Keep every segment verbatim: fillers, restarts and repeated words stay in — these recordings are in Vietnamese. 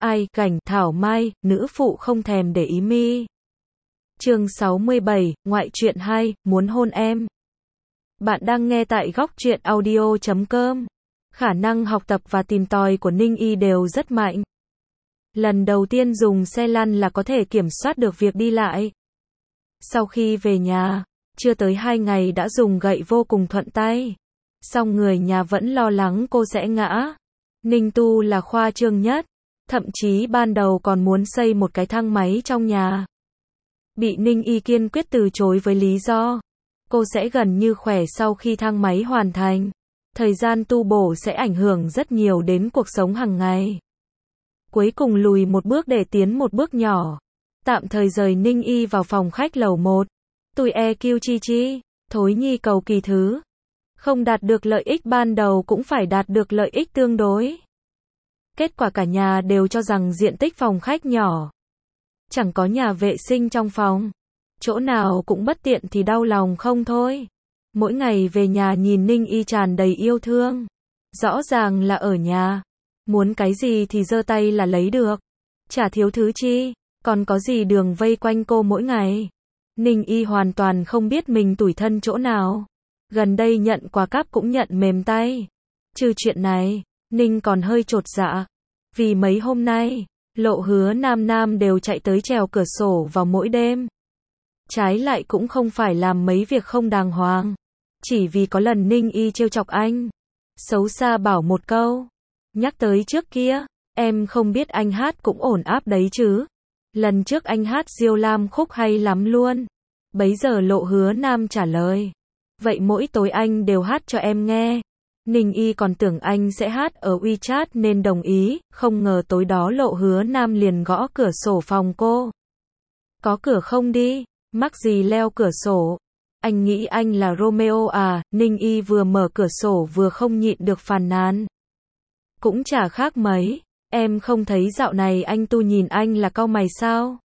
Ai, cảnh, thảo mai, nữ phụ không thèm để ý mi. Chương sáu mươi bảy, ngoại truyện hai, muốn hôn em. Bạn đang nghe tại góc truyện audio chấm com. Khả năng học tập và tìm tòi của Ninh Y đều rất mạnh. Lần đầu tiên dùng xe lăn là có thể kiểm soát được việc đi lại. Sau khi về nhà, chưa tới hai ngày đã dùng gậy vô cùng thuận tay. Song người nhà vẫn lo lắng cô sẽ ngã. Ninh Tu là khoa trương nhất. Thậm chí ban đầu còn muốn xây một cái thang máy trong nhà. Bị Ninh Y kiên quyết từ chối với lý do cô sẽ gần như khỏe sau khi thang máy hoàn thành. Thời gian tu bổ sẽ ảnh hưởng rất nhiều đến cuộc sống hàng ngày. Cuối cùng lùi một bước để tiến một bước nhỏ. Tạm thời rời Ninh Y vào phòng khách lầu một. Tui e kiu chi chi, thối nhi cầu kỳ thứ. Không đạt được lợi ích ban đầu cũng phải đạt được lợi ích tương đối. Kết quả cả nhà đều cho rằng diện tích phòng khách nhỏ. Chẳng có nhà vệ sinh trong phòng. Chỗ nào cũng bất tiện thì đau lòng không thôi. Mỗi ngày về nhà nhìn Ninh Y tràn đầy yêu thương. Rõ ràng là ở nhà. Muốn cái gì thì giơ tay là lấy được. Chả thiếu thứ chi. Còn có gì đường vây quanh cô mỗi ngày. Ninh Y hoàn toàn không biết mình tủi thân chỗ nào. Gần đây nhận quà cáp cũng nhận mềm tay. Trừ chuyện này, Ninh còn hơi chột dạ. Vì mấy hôm nay, Lộ Hứa Nam Nam đều chạy tới trèo cửa sổ vào mỗi đêm. Trái lại cũng không phải làm mấy việc không đàng hoàng. Chỉ vì có lần Ninh Y trêu chọc anh. Xấu xa bảo một câu. Nhắc tới trước kia, em không biết anh hát cũng ổn áp đấy chứ. Lần trước anh hát Diêu Lam khúc hay lắm luôn. Bấy giờ Lộ Hứa Nam trả lời. Vậy mỗi tối anh đều hát cho em nghe. Ninh Y còn tưởng anh sẽ hát ở WeChat nên đồng ý, không ngờ tối đó Lộ Hứa Nam liền gõ cửa sổ phòng cô. Có cửa không đi, mắc gì leo cửa sổ. Anh nghĩ anh là Romeo à, Ninh Y vừa mở cửa sổ vừa không nhịn được phàn nàn. Cũng chả khác mấy, em không thấy dạo này anh Tu nhìn anh là cau mày sao?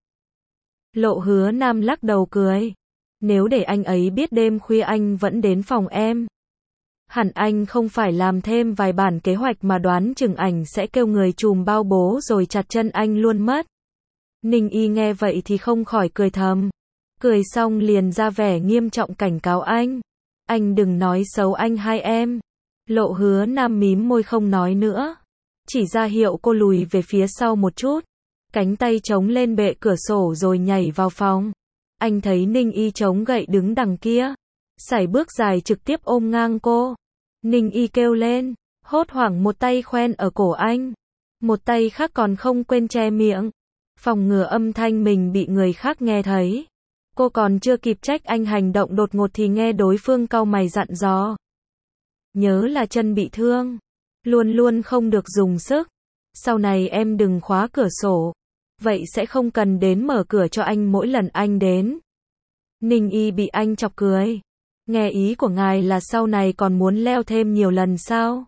Lộ Hứa Nam lắc đầu cười. Nếu để anh ấy biết đêm khuya anh vẫn đến phòng em. Hẳn anh không phải làm thêm vài bản kế hoạch mà đoán chừng ảnh sẽ kêu người trùm bao bố rồi chặt chân anh luôn mất. Ninh Y nghe vậy thì không khỏi cười thầm. Cười xong liền ra vẻ nghiêm trọng cảnh cáo anh. Anh đừng nói xấu anh hai em. Lộ Hứa Nam mím môi không nói nữa. Chỉ ra hiệu cô lùi về phía sau một chút. Cánh tay chống lên bệ cửa sổ rồi nhảy vào phòng. Anh thấy Ninh Y chống gậy đứng đằng kia. Sải bước dài trực tiếp ôm ngang cô. Ninh Y kêu lên. Hốt hoảng một tay khoen ở cổ anh. Một tay khác còn không quên che miệng. Phòng ngừa âm thanh mình bị người khác nghe thấy. Cô còn chưa kịp trách anh hành động đột ngột thì nghe đối phương cau mày dặn dò. Nhớ là chân bị thương. Luôn luôn không được dùng sức. Sau này em đừng khóa cửa sổ. Vậy sẽ không cần đến mở cửa cho anh mỗi lần anh đến. Ninh Y bị anh chọc cười. Nghe ý của ngài là sau này còn muốn leo thêm nhiều lần sao?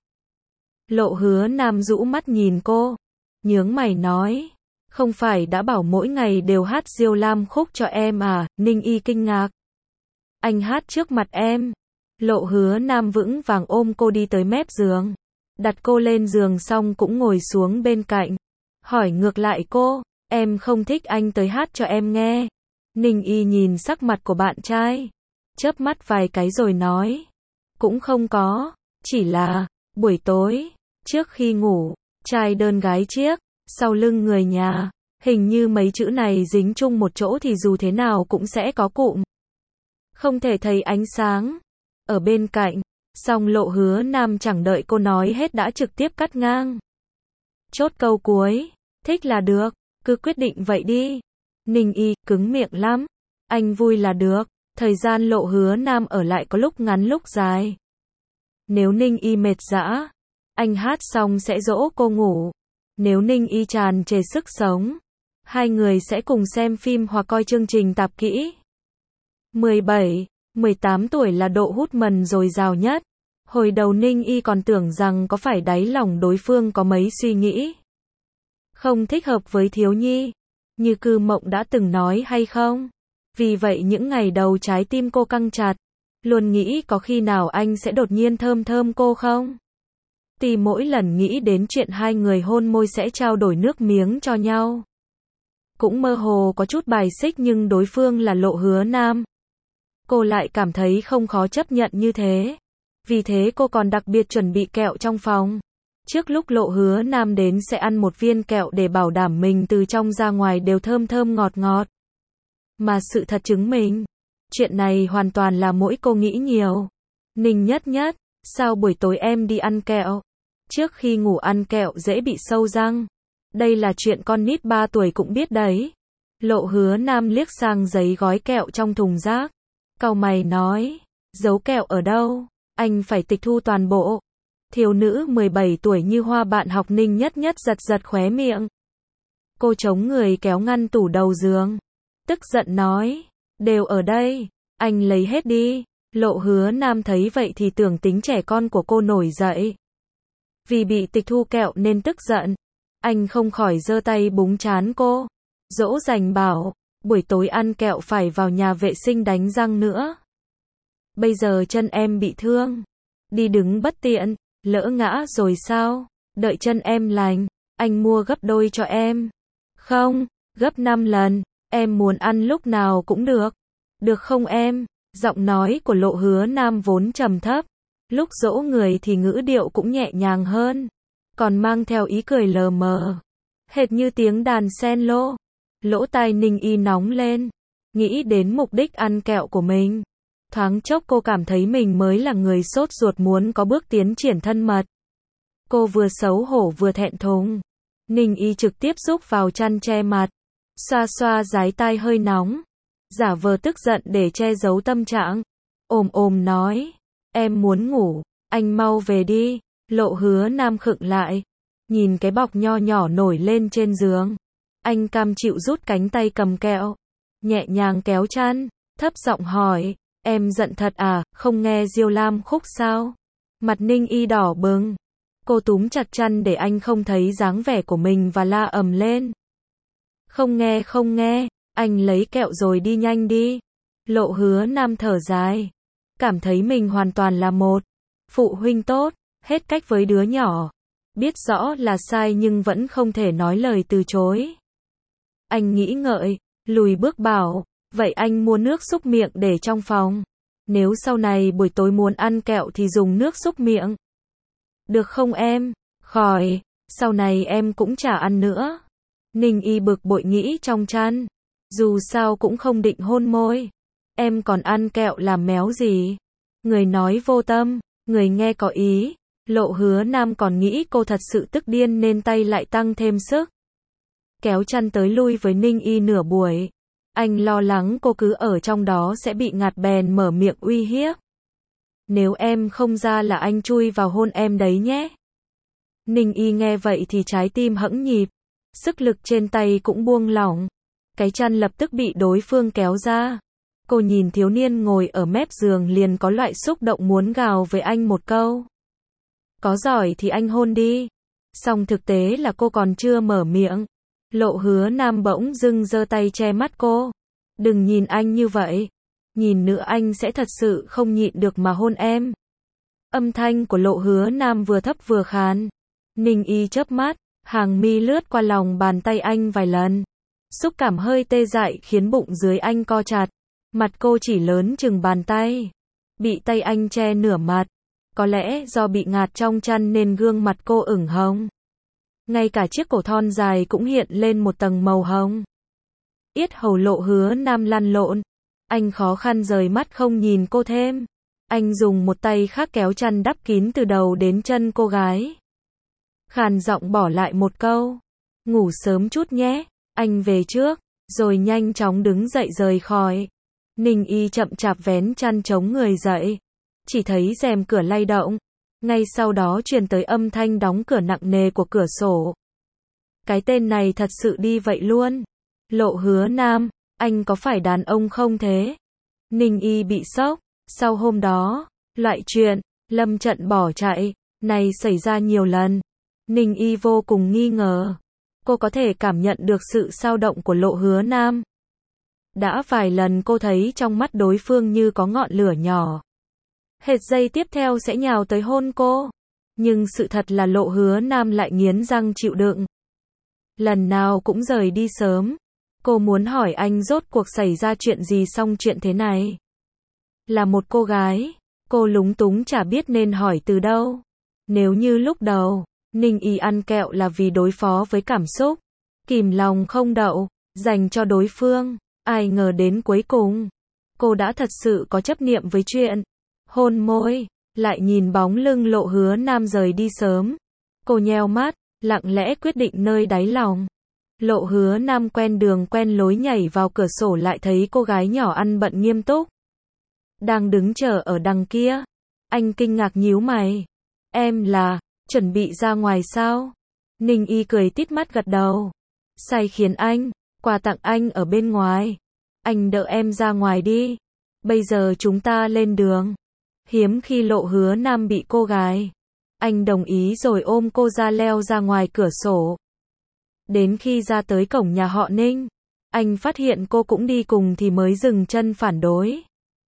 Lộ Hứa Nam rũ mắt nhìn cô. Nhướng mày nói. Không phải đã bảo mỗi ngày đều hát Diêu Lam khúc cho em à? Ninh Y kinh ngạc. Anh hát trước mặt em. Lộ Hứa Nam vững vàng ôm cô đi tới mép giường. Đặt cô lên giường xong cũng ngồi xuống bên cạnh. Hỏi ngược lại cô. Em không thích anh tới hát cho em nghe. Ninh Y nhìn sắc mặt của bạn trai. Chớp mắt vài cái rồi nói. Cũng không có. Chỉ là, buổi tối, trước khi ngủ, trai đơn gái chiếc, sau lưng người nhà. Hình như mấy chữ này dính chung một chỗ thì dù thế nào cũng sẽ có cụm. Không thể thấy ánh sáng. Ở bên cạnh, song Lộ Hứa Nam chẳng đợi cô nói hết đã trực tiếp cắt ngang. Chốt câu cuối. Thích là được. Cứ quyết định vậy đi. Ninh Y cứng miệng lắm. Anh vui là được. Thời gian Lộ Hứa Nam ở lại có lúc ngắn lúc dài. Nếu Ninh Y mệt dã, anh hát xong sẽ dỗ cô ngủ. Nếu Ninh Y tràn trề sức sống, hai người sẽ cùng xem phim hoặc coi chương trình tạp kỹ. mười bảy, mười tám tuổi là độ hút mần dồi dào nhất. Hồi đầu Ninh Y còn tưởng rằng có phải đáy lòng đối phương có mấy suy nghĩ không thích hợp với thiếu nhi, như Cư Mộng đã từng nói hay không. Vì vậy những ngày đầu trái tim cô căng chặt, luôn nghĩ có khi nào anh sẽ đột nhiên thơm thơm cô không. Tuy mỗi lần nghĩ đến chuyện hai người hôn môi sẽ trao đổi nước miếng cho nhau. Cũng mơ hồ có chút bài xích nhưng đối phương là Lộ Hứa Nam. Cô lại cảm thấy không khó chấp nhận như thế. Vì thế cô còn đặc biệt chuẩn bị kẹo trong phòng. Trước lúc Lộ Hứa Nam đến sẽ ăn một viên kẹo để bảo đảm mình từ trong ra ngoài đều thơm thơm ngọt ngọt. Mà sự thật chứng minh, chuyện này hoàn toàn là mỗi cô nghĩ nhiều. Ninh Nhất Nhất, sao buổi tối em đi ăn kẹo? Trước khi ngủ ăn kẹo dễ bị sâu răng. Đây là chuyện con nít ba tuổi cũng biết đấy. Lộ Hứa Nam liếc sang giấy gói kẹo trong thùng rác. Cau mày nói, giấu kẹo ở đâu? Anh phải tịch thu toàn bộ. Thiếu nữ mười bảy tuổi như hoa bạn học Ninh Nhất Nhất giật giật khóe miệng. Cô chống người kéo ngăn tủ đầu giường. Tức giận nói, đều ở đây, anh lấy hết đi. Lộ Hứa Nam thấy vậy thì tưởng tính trẻ con của cô nổi dậy. Vì bị tịch thu kẹo nên tức giận. Anh không khỏi giơ tay búng trán cô. Dỗ dành bảo, buổi tối ăn kẹo phải vào nhà vệ sinh đánh răng nữa. Bây giờ chân em bị thương. Đi đứng bất tiện, lỡ ngã rồi sao? Đợi chân em lành, anh mua gấp đôi cho em. Không, gấp năm lần, em muốn ăn lúc nào cũng được. Được không em? Giọng nói của Lộ Hứa Nam vốn trầm thấp. Lúc dỗ người thì ngữ điệu cũng nhẹ nhàng hơn. Còn mang theo ý cười lờ mờ. Hệt như tiếng đàn cello. Lỗ tai Ninh Y nóng lên. Nghĩ đến mục đích ăn kẹo của mình. Thoáng chốc cô cảm thấy mình mới là người sốt ruột muốn có bước tiến triển thân mật. Cô vừa xấu hổ vừa thẹn thùng. Ninh Y trực tiếp rúc vào chăn che mặt. Xoa xoa dái tai hơi nóng. Giả vờ tức giận để che giấu tâm trạng. Ồm ồm nói. Em muốn ngủ, anh mau về đi. Lộ Hứa Nam khựng lại. Nhìn cái bọc nho nhỏ nổi lên trên giường. Anh cam chịu rút cánh tay cầm kẹo. Nhẹ nhàng kéo chăn. Thấp giọng hỏi. Em giận thật à, không nghe Diêu Lam Khúc sao? Mặt Ninh Y đỏ bừng. Cô túm chặt chăn để anh không thấy dáng vẻ của mình và la ầm lên. Không nghe không nghe, anh lấy kẹo rồi đi nhanh đi. Lộ Hứa Nam thở dài. Cảm thấy mình hoàn toàn là một phụ huynh tốt, hết cách với đứa nhỏ. Biết rõ là sai nhưng vẫn không thể nói lời từ chối. Anh nghĩ ngợi, lùi bước bảo, vậy anh mua nước súc miệng để trong phòng. Nếu sau này buổi tối muốn ăn kẹo thì dùng nước súc miệng. Được không em? Khỏi, sau này em cũng chả ăn nữa. Ninh Y bực bội nghĩ trong chăn. Dù sao cũng không định hôn môi. Em còn ăn kẹo làm méo gì? Người nói vô tâm, người nghe có ý. Lộ Hứa Nam còn nghĩ cô thật sự tức điên nên tay lại tăng thêm sức. Kéo chăn tới lui với Ninh Y nửa buổi. Anh lo lắng cô cứ ở trong đó sẽ bị ngạt bèn mở miệng uy hiếp. Nếu em không ra là anh chui vào hôn em đấy nhé. Ninh Y nghe vậy thì trái tim hẫng nhịp. Sức lực trên tay cũng buông lỏng. Cái chăn lập tức bị đối phương kéo ra. Cô nhìn thiếu niên ngồi ở mép giường liền có loại xúc động muốn gào với anh một câu. Có giỏi thì anh hôn đi. Song thực tế là cô còn chưa mở miệng. Lộ Hứa Nam bỗng dưng giơ tay che mắt cô. Đừng nhìn anh như vậy. Nhìn nữa anh sẽ thật sự không nhịn được mà hôn em. Âm thanh của Lộ Hứa Nam vừa thấp vừa khàn. Ninh Y chớp mắt, hàng mi lướt qua lòng bàn tay anh vài lần. Xúc cảm hơi tê dại khiến bụng dưới anh co chặt. Mặt cô chỉ lớn chừng bàn tay. Bị tay anh che nửa mặt. Có lẽ do bị ngạt trong chăn nên gương mặt cô ửng hồng. Ngay cả chiếc cổ thon dài cũng hiện lên một tầng màu hồng. Yết hầu Lộ Hứa Nam lăn lộn. Anh khó khăn rời mắt không nhìn cô thêm. Anh dùng một tay khác kéo chăn đắp kín từ đầu đến chân cô gái. Khàn giọng bỏ lại một câu. Ngủ sớm chút nhé, anh về trước. Rồi nhanh chóng đứng dậy rời khỏi. Ninh Y chậm chạp vén chăn chống người dậy. Chỉ thấy rèm cửa lay động. Ngay sau đó truyền tới âm thanh đóng cửa nặng nề của cửa sổ. Cái tên này thật sự đi vậy luôn. Lộ Hứa Nam, anh có phải đàn ông không thế? Ninh Y bị sốc. Sau hôm đó, loại chuyện lâm trận bỏ chạy này xảy ra nhiều lần. Ninh Y vô cùng nghi ngờ. Cô có thể cảm nhận được sự xao động của Lộ Hứa Nam. Đã vài lần cô thấy trong mắt đối phương như có ngọn lửa nhỏ. Hệt giây tiếp theo sẽ nhào tới hôn cô. Nhưng sự thật là Lộ Hứa Nam lại nghiến răng chịu đựng. Lần nào cũng rời đi sớm. Cô muốn hỏi anh rốt cuộc xảy ra chuyện gì xong chuyện thế này. Là một cô gái, cô lúng túng chả biết nên hỏi từ đâu. Nếu như lúc đầu, Ninh Y ăn kẹo là vì đối phó với cảm xúc, kìm lòng không đậu, dành cho đối phương, ai ngờ đến cuối cùng, cô đã thật sự có chấp niệm với chuyện hôn môi, lại nhìn bóng lưng Lộ Hứa Nam rời đi sớm. Cô nheo mắt, lặng lẽ quyết định nơi đáy lòng. Lộ Hứa Nam quen đường quen lối nhảy vào cửa sổ lại thấy cô gái nhỏ ăn bận nghiêm túc. Đang đứng chờ ở đằng kia. Anh kinh ngạc nhíu mày. Em là, chuẩn bị ra ngoài sao? Ninh Y cười tít mắt gật đầu. Sai khiến anh, quà tặng anh ở bên ngoài. Anh đợi em ra ngoài đi. Bây giờ chúng ta lên đường. Hiếm khi Lộ Hứa Nam bị cô gái. Anh đồng ý rồi ôm cô ra leo ra ngoài cửa sổ. Đến khi ra tới cổng nhà họ Ninh, anh phát hiện cô cũng đi cùng thì mới dừng chân phản đối.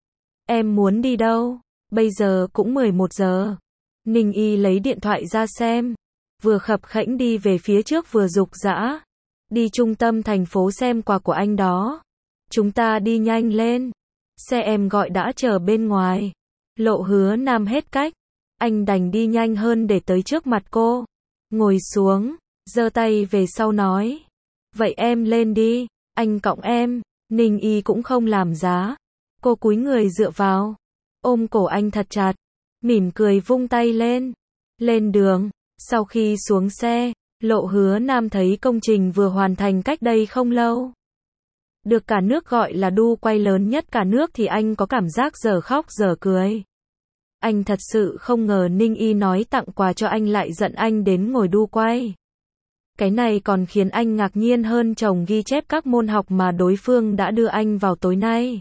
Em muốn đi đâu? Bây giờ cũng mười một giờ. Ninh Y lấy điện thoại ra xem. Vừa khập khẽnh đi về phía trước vừa giục giã. Đi trung tâm thành phố xem quà của anh đó. Chúng ta đi nhanh lên. Xe em gọi đã chờ bên ngoài. Lộ Hứa Nam hết cách. Anh đành đi nhanh hơn để tới trước mặt cô. Ngồi xuống, giơ tay về sau nói. Vậy em lên đi, anh cõng em. Ninh Y cũng không làm giá. Cô cúi người dựa vào. Ôm cổ anh thật chặt. Mỉm cười vung tay lên. Lên đường. Sau khi xuống xe, Lộ Hứa Nam thấy công trình vừa hoàn thành cách đây không lâu. Được cả nước gọi là đu quay lớn nhất cả nước thì anh có cảm giác giờ khóc giờ cười. Anh thật sự không ngờ Ninh Y nói tặng quà cho anh lại giận anh đến ngồi đu quay. Cái này còn khiến anh ngạc nhiên hơn chồng ghi chép các môn học mà đối phương đã đưa anh vào tối nay.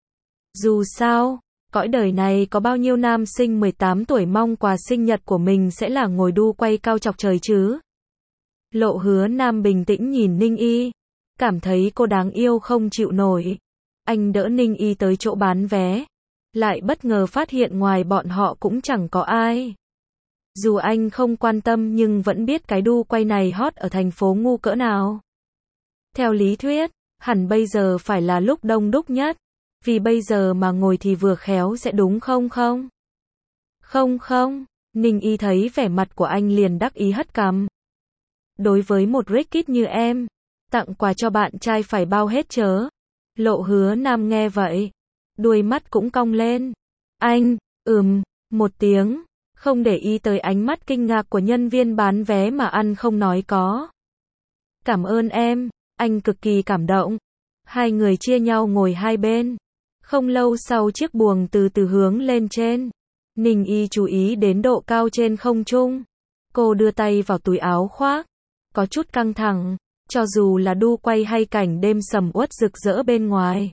Dù sao, cõi đời này có bao nhiêu nam sinh mười tám tuổi mong quà sinh nhật của mình sẽ là ngồi đu quay cao chọc trời chứ. Lộ Hứa Nam bình tĩnh nhìn Ninh Y, cảm thấy cô đáng yêu không chịu nổi. Anh đỡ Ninh Y tới chỗ bán vé, lại bất ngờ phát hiện ngoài bọn họ cũng chẳng có ai. Dù anh không quan tâm nhưng vẫn biết cái đu quay này hot ở thành phố ngu cỡ nào. Theo lý thuyết, hẳn bây giờ phải là lúc đông đúc nhất, vì bây giờ mà ngồi thì vừa khéo sẽ đúng không không? Không không, Ninh Y thấy vẻ mặt của anh liền đắc ý hất cằm. Đối với một Rickit như em, tặng quà cho bạn trai phải bao hết chớ. Lộ Hứa Nam nghe vậy, đuôi mắt cũng cong lên. Anh, ừm, một tiếng, không để ý tới ánh mắt kinh ngạc của nhân viên bán vé mà ăn không nói có. Cảm ơn em, anh cực kỳ cảm động. Hai người chia nhau ngồi hai bên. Không lâu sau chiếc buồng từ từ hướng lên trên. Ninh Y chú ý đến độ cao trên không trung. Cô đưa tay vào túi áo khoác. Có chút căng thẳng, cho dù là đu quay hay cảnh đêm sầm uất rực rỡ bên ngoài.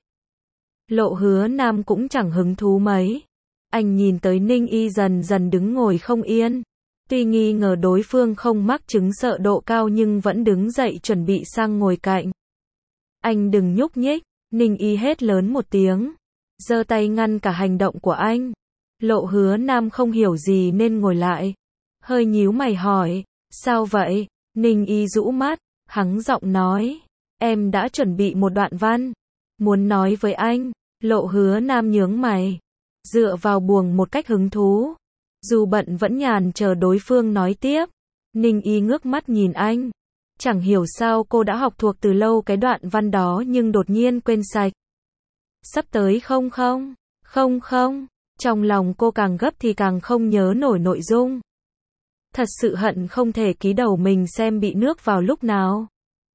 Lộ Hứa Nam cũng chẳng hứng thú mấy. Anh nhìn tới Ninh Y dần dần đứng ngồi không yên. Tuy nghi ngờ đối phương không mắc chứng sợ độ cao nhưng vẫn đứng dậy chuẩn bị sang ngồi cạnh. Anh đừng nhúc nhích, Ninh Y hét lớn một tiếng. Giơ tay ngăn cả hành động của anh. Lộ Hứa Nam không hiểu gì nên ngồi lại. Hơi nhíu mày hỏi, sao vậy? Ninh Y rũ mắt, hắng giọng nói. Em đã chuẩn bị một đoạn văn. Muốn nói với anh. Lộ Hứa Nam nhướng mày. Dựa vào buồng một cách hứng thú. Dù bận vẫn nhàn chờ đối phương nói tiếp. Ninh Y ngước mắt nhìn anh. Chẳng hiểu sao cô đã học thuộc từ lâu cái đoạn văn đó nhưng đột nhiên quên sạch. Sắp tới không không? Không không. Trong lòng cô càng gấp thì càng không nhớ nổi nội dung. Thật sự hận không thể ký đầu mình xem bị nước vào lúc nào.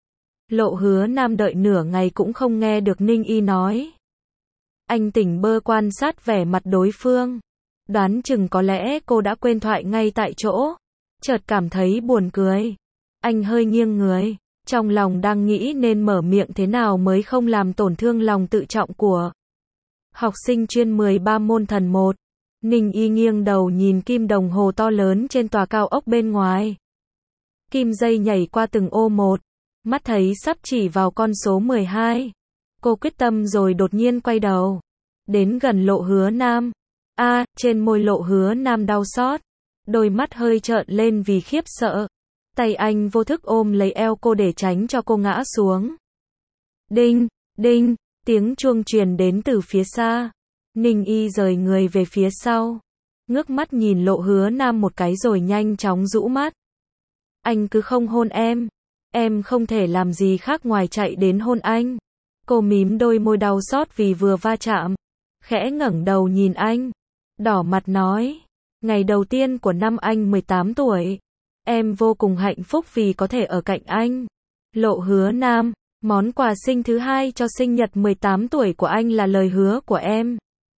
Lộ Hứa Nam đợi nửa ngày cũng không nghe được Ninh Y nói. Anh tỉnh bơ quan sát vẻ mặt đối phương. Đoán chừng có lẽ cô đã quên thoại ngay tại chỗ. Chợt cảm thấy buồn cười. Anh hơi nghiêng người. Trong lòng đang nghĩ nên mở miệng thế nào mới không làm tổn thương lòng tự trọng của học sinh chuyên mười ba môn thần một. Ninh Y nghiêng đầu nhìn kim đồng hồ to lớn trên tòa cao ốc bên ngoài. Kim dây nhảy qua từng ô một. Mắt thấy sắp chỉ vào con số mười hai. Cô quyết tâm rồi đột nhiên quay đầu. Đến gần Lộ Hứa Nam. A, à, trên môi Lộ Hứa Nam đau xót. Đôi mắt hơi trợn lên vì khiếp sợ. Tay anh vô thức ôm lấy eo cô để tránh cho cô ngã xuống. Đinh, đinh, tiếng chuông truyền đến từ phía xa. Ninh Y rời người về phía sau. Ngước mắt nhìn Lộ Hứa Nam một cái rồi nhanh chóng rũ mắt. Anh cứ không hôn em. Em không thể làm gì khác ngoài chạy đến hôn anh. Cô mím đôi môi đau xót vì vừa va chạm. Khẽ ngẩng đầu nhìn anh. Đỏ mặt nói. Ngày đầu tiên của năm anh mười tám tuổi. Em vô cùng hạnh phúc vì có thể ở cạnh anh. Lộ Hứa Nam, món quà sinh thứ hai cho sinh nhật mười tám tuổi của anh là lời hứa của em.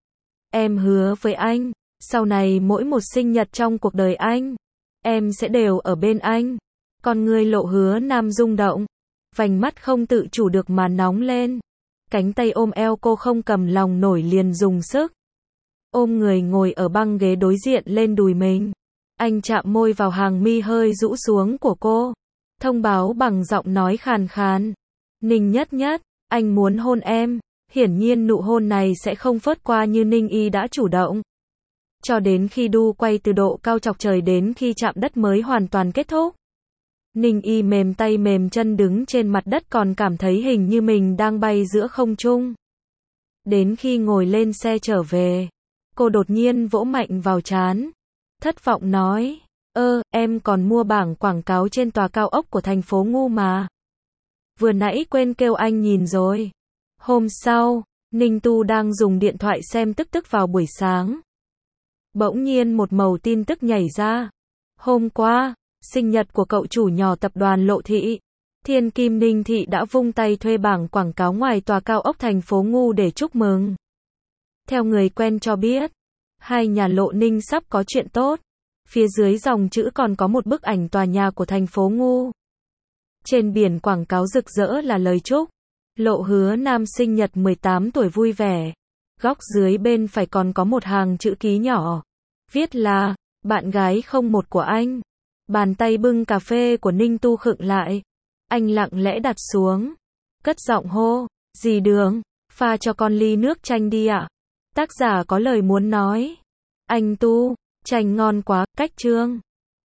Em hứa với anh, sau này mỗi một sinh nhật trong cuộc đời anh, em sẽ đều ở bên anh. Con người Lộ Hứa Nam rung động, vành mắt không tự chủ được mà nóng lên. Cánh tay ôm eo cô không cầm lòng nổi liền dùng sức. Ôm người ngồi ở băng ghế đối diện lên đùi mình. Anh chạm môi vào hàng mi hơi rũ xuống của cô. Thông báo bằng giọng nói khàn khàn. Ninh Nhất Nhất, anh muốn hôn em. Hiển nhiên nụ hôn này sẽ không phớt qua như Ninh Y đã chủ động. Cho đến khi đu quay từ độ cao chọc trời đến khi chạm đất mới hoàn toàn kết thúc. Ninh Y mềm tay mềm chân đứng trên mặt đất còn cảm thấy hình như mình đang bay giữa không trung. Đến khi ngồi lên xe trở về, cô đột nhiên vỗ mạnh vào trán. Thất vọng nói, ơ, em còn mua bảng quảng cáo trên tòa cao ốc của thành phố Ngu mà. Vừa nãy quên kêu anh nhìn rồi. Hôm sau, Ninh Tu đang dùng điện thoại xem tức tức vào buổi sáng. Bỗng nhiên một mẩu tin tức nhảy ra. Hôm qua, sinh nhật của cậu chủ nhỏ tập đoàn Lộ Thị. Thiên Kim Ninh Thị đã vung tay thuê bảng quảng cáo ngoài tòa cao ốc thành phố Ngu để chúc mừng. Theo người quen cho biết, hai nhà Lộ Ninh sắp có chuyện tốt. Phía dưới dòng chữ còn có một bức ảnh tòa nhà của thành phố Ngu. Trên biển quảng cáo rực rỡ là lời chúc. Lộ Hứa Nam sinh nhật mười tám tuổi vui vẻ. Góc dưới bên phải còn có một hàng chữ ký nhỏ. Viết là, bạn gái không một của anh. Bàn tay bưng cà phê của Ninh Tu khựng lại. Anh lặng lẽ đặt xuống. Cất giọng hô, dì Đường, pha cho con ly nước chanh đi ạ. Tác giả có lời muốn nói. Anh Tu, chanh ngon quá, cách chương.